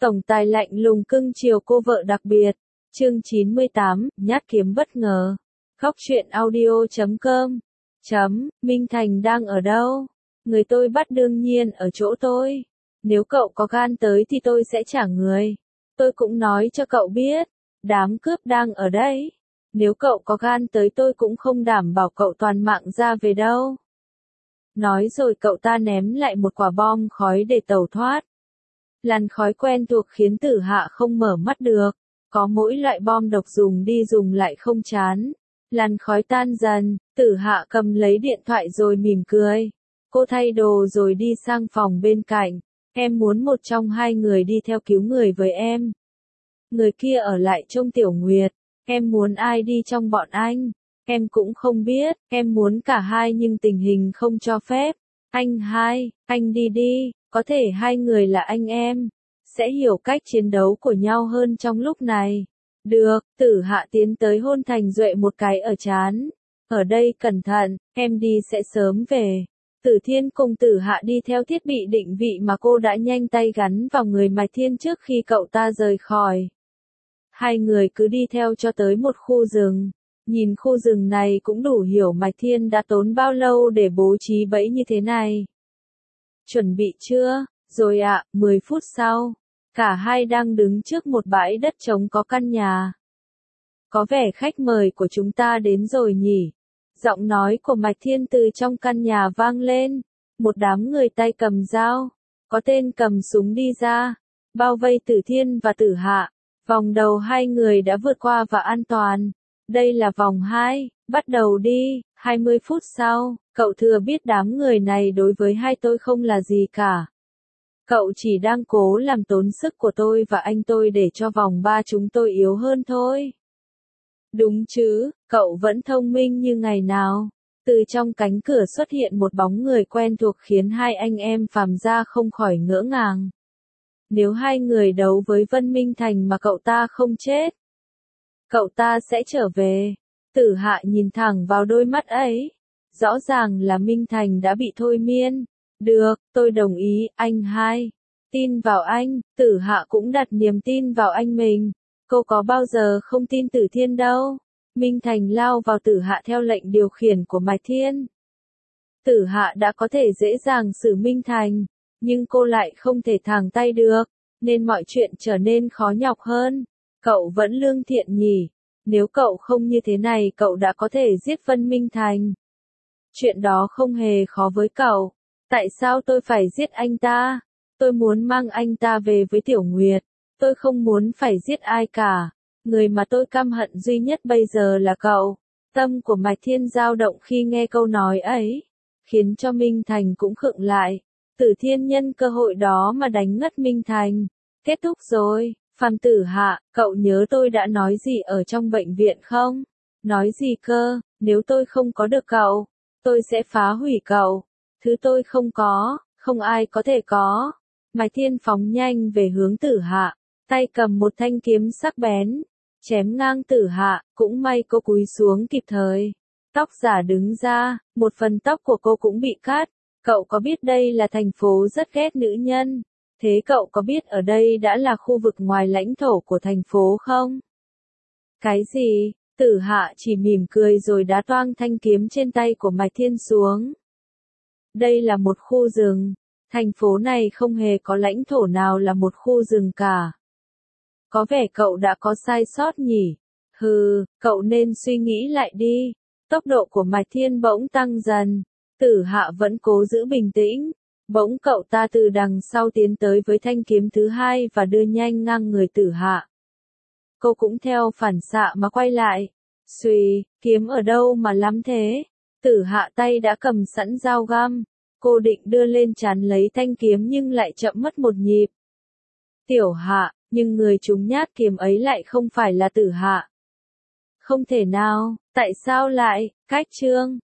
Tổng tài lạnh lùng cưng chiều cô vợ đặc biệt. Chương 98, nhát kiếm bất ngờ. Khóc chuyện audio.com. Minh Thành đang ở đâu? Người tôi bắt đương nhiên ở chỗ tôi. Nếu cậu có gan tới thì tôi sẽ trả người. Tôi cũng nói cho cậu biết, đám cướp đang ở đây. Nếu cậu có gan tới tôi cũng không đảm bảo cậu toàn mạng ra về đâu. Nói rồi cậu ta ném lại một quả bom khói để tẩu thoát. Làn khói quen thuộc khiến Tử Hạ không mở mắt được. Có mỗi loại bom độc dùng đi dùng lại không chán. Làn khói tan dần, Tử Hạ cầm lấy điện thoại rồi mỉm cười. Cô thay đồ rồi đi sang phòng bên cạnh. Em muốn một trong hai người đi theo cứu người với em. Người kia ở lại trông Tiểu Nguyệt. Em muốn ai đi trong bọn anh? Em cũng không biết, em muốn cả hai nhưng tình hình không cho phép. Anh đi đi, có thể hai người là anh em. Sẽ hiểu cách chiến đấu của nhau hơn trong lúc này. Được, Tử Hạ tiến tới hôn Thành Duệ một cái ở trán. Ở đây cẩn thận, em đi sẽ sớm về. Tử Thiên cùng Tử Hạ đi theo thiết bị định vị mà cô đã nhanh tay gắn vào người Mạch Thiên trước khi cậu ta rời khỏi. Hai người cứ đi theo cho tới một khu rừng. Nhìn khu rừng này cũng đủ hiểu Mạch Thiên đã tốn bao lâu để bố trí bẫy như thế này. Chuẩn bị chưa? Rồi ạ, 10 phút sau. Cả hai đang đứng trước một bãi đất trống có căn nhà. Có vẻ khách mời của chúng ta đến rồi nhỉ? Giọng nói của Mạch Thiên từ trong căn nhà vang lên. Một đám người tay cầm dao. Có tên cầm súng đi ra. Bao vây Tử Thiên và Tử Hạ. Vòng đầu hai người đã vượt qua và an toàn. Đây là vòng 2, bắt đầu đi. 20 phút sau, cậu thừa biết đám người này đối với hai tôi không là gì cả. Cậu chỉ đang cố làm tốn sức của tôi và anh tôi để cho vòng 3 chúng tôi yếu hơn thôi. Đúng chứ, cậu vẫn thông minh như ngày nào. Từ trong cánh cửa xuất hiện một bóng người quen thuộc khiến hai anh em Phàm Gia không khỏi ngỡ ngàng. Nếu hai người đấu với Vân Minh Thành mà cậu ta không chết, cậu ta sẽ trở về. Tử Hạ nhìn thẳng vào đôi mắt ấy. Rõ ràng là Minh Thành đã bị thôi miên. Được, tôi đồng ý, anh hai. Tin vào anh, Tử Hạ cũng đặt niềm tin vào anh mình. Cô có bao giờ không tin Tử Thiên đâu. Minh Thành lao vào Tử Hạ theo lệnh điều khiển của Mạch Thiên. Tử Hạ đã có thể dễ dàng xử Minh Thành, nhưng cô lại không thể thẳng tay được, nên mọi chuyện trở nên khó nhọc hơn. Cậu vẫn lương thiện nhỉ? Nếu cậu không như thế này cậu đã có thể giết Vân Minh Thành. Chuyện đó không hề khó với cậu. Tại sao tôi phải giết anh ta? Tôi muốn mang anh ta về với Tiểu Nguyệt. Tôi không muốn phải giết ai cả. Người mà tôi căm hận duy nhất bây giờ là cậu. Tâm của Mạch Thiên dao động khi nghe câu nói ấy, khiến cho Minh Thành cũng khựng lại. Tử Thiên nhân cơ hội đó mà đánh ngất Minh Thành. Kết thúc rồi. Phàm Tử Hạ, cậu nhớ tôi đã nói gì ở trong bệnh viện không? Nói gì cơ? Nếu tôi không có được cậu, tôi sẽ phá hủy cậu. Thứ tôi không có, không ai có thể có. Mạch Thiên phóng nhanh về hướng Tử Hạ, tay cầm một thanh kiếm sắc bén, chém ngang Tử Hạ, cũng may cô cúi xuống kịp thời. Tóc giả đứng ra, một phần tóc của cô cũng bị cắt. Cậu có biết đây là thành phố rất ghét nữ nhân? Thế cậu có biết ở đây đã là khu vực ngoài lãnh thổ của thành phố không? Cái gì? Tử Hạ chỉ mỉm cười rồi đá toang thanh kiếm trên tay của Mạch Thiên xuống. Đây là một khu rừng. Thành phố này không hề có lãnh thổ nào là một khu rừng cả. Có vẻ cậu đã có sai sót nhỉ? Hừ, cậu nên suy nghĩ lại đi. Tốc độ của Mạch Thiên bỗng tăng dần. Tử Hạ vẫn cố giữ bình tĩnh. Bỗng cậu ta từ đằng sau tiến tới với thanh kiếm thứ hai và đưa nhanh ngang người Tử Hạ. Cô cũng theo phản xạ mà quay lại. Xùy, kiếm ở đâu mà lắm thế? Tử Hạ tay đã cầm sẵn dao găm. Cô định đưa lên trán lấy thanh kiếm nhưng lại chậm mất một nhịp. Tiểu Hạ, nhưng người trúng nhát kiếm ấy lại không phải là Tử Hạ. Không thể nào, tại sao lại? Cách chương